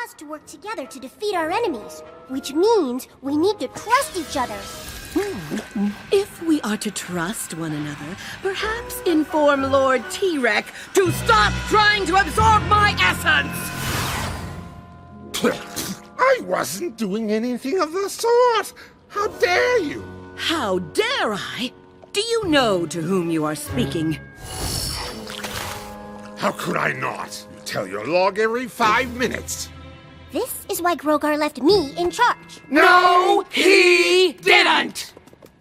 us to work together to defeat our enemies, which means we need to trust each other. If we are to trust one another, perhaps inform Lord T-Rex to stop trying to absorb my essence! I wasn't doing anything of the sort! How dare you! How dare I? Do you know to whom you are speaking? How could I not? You tell your log every 5 minutes. This is why Grogar left me in charge. No, he didn't!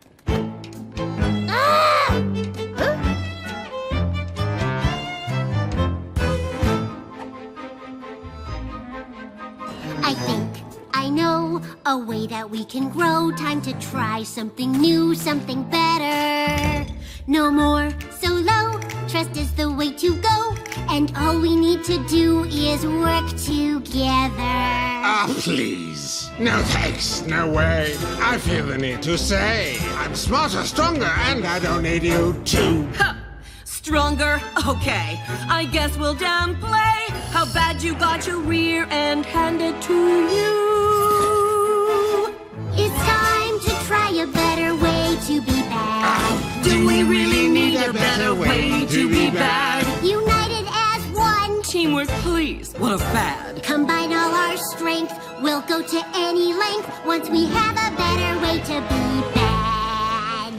Ah! Huh? I think I know a way that we can grow. Time to try something new, something better. No more solo, trust is the way to go. And all we need to do is work together. Ah, please. No thanks, no way. I feel the need to say I'm smarter, stronger, and I don't need you to. Stronger? Okay. I guess we'll downplay how bad you got your rear end handed to you. It's time to try a better way to be bad. Do we really need a better way to be bad? United as one. Teamwork, please. What a fad. Combine all our strength. We'll go to any length once we have a better way to be bad.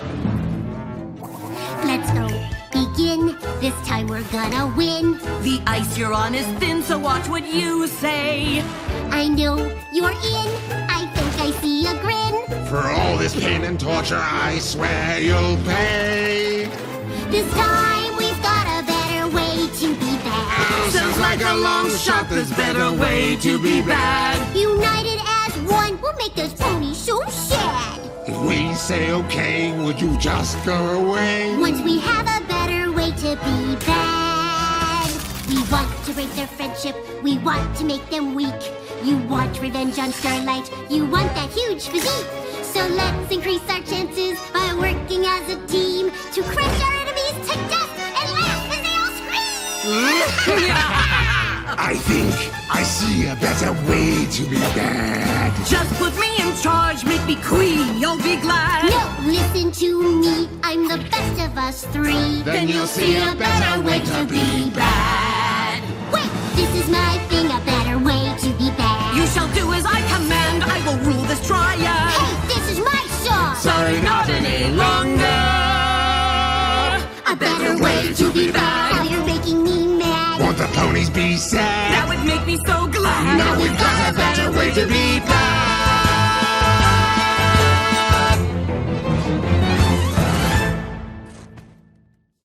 Let's go. Begin. This time we're gonna win. The ice you're on is thin, so watch what you say. I know you're in. I think I see a grin. For all this pain and torture, I swear you'll pay. This time we've got a better way to be bad. Sounds like a long shot, there's better way to be bad. United as one, we'll make those ponies so sad. If we say okay, would you just go away? Once we have a better way to be bad. We want to break their friendship, we want to make them weak. You want revenge on Starlight, you want that huge physique. So let's increase our chances by working as a team to crush our enemies to death and laugh as they all scream! I think I see a better way to be bad. Just put me in charge, make me queen, you'll be glad. No, listen to me, I'm the best of us three. Then you'll see a better way to be bad. Wait, this is my thing, a better way to be bad. You shall do as I command, I will rule this triad. Hey, this is my song! Sorry, not any longer. A better way to be bad. Now you're making me mad. Won't the ponies be sad? That would make me so